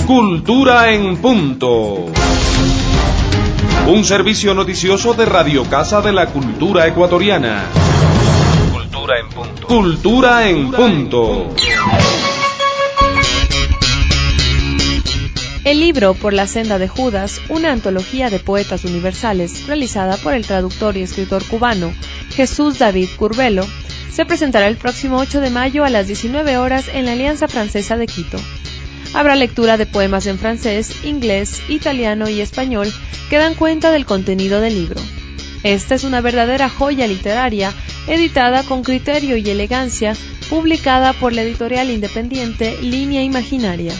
Cultura en Punto. Un servicio noticioso de Radio Casa de la Cultura Ecuatoriana. Cultura en Punto. Cultura en Punto. El libro Por la senda de Judas, una antología de poetas universales realizada por el traductor y escritor cubano Jesús David Curbelo, se presentará el próximo 8 de mayo a las 19 horas en la Alianza Francesa de Quito. Habrá lectura de poemas en francés, inglés, italiano y español que dan cuenta del contenido del libro. Esta es una verdadera joya literaria, editada con criterio y elegancia, publicada por la editorial independiente Línea Imaginaria.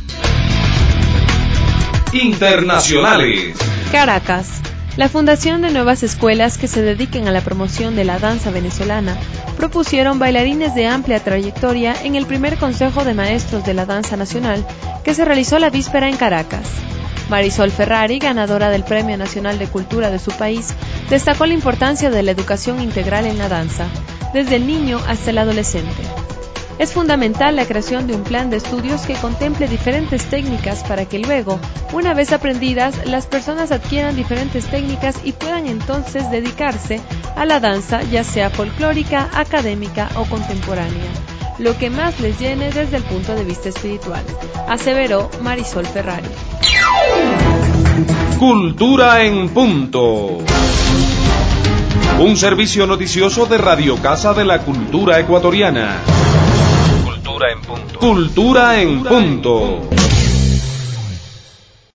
Internacionales. Caracas. La fundación de nuevas escuelas que se dediquen a la promoción de la danza venezolana propusieron bailarines de amplia trayectoria en el primer Consejo de Maestros de la Danza Nacional que se realizó la víspera en Caracas. Marisol Ferrari, ganadora del Premio Nacional de Cultura de su país, destacó la importancia de la educación integral en la danza, desde el niño hasta el adolescente. Es fundamental la creación de un plan de estudios que contemple diferentes técnicas para que luego, una vez aprendidas, las personas adquieran diferentes técnicas y puedan entonces dedicarse a la danza, ya sea folclórica, académica o contemporánea, lo que más les llene desde el punto de vista espiritual, aseveró Marisol Ferrari. Cultura en Punto. Un servicio noticioso de Radio Casa de la Cultura Ecuatoriana. Cultura en Punto. Cultura en Punto.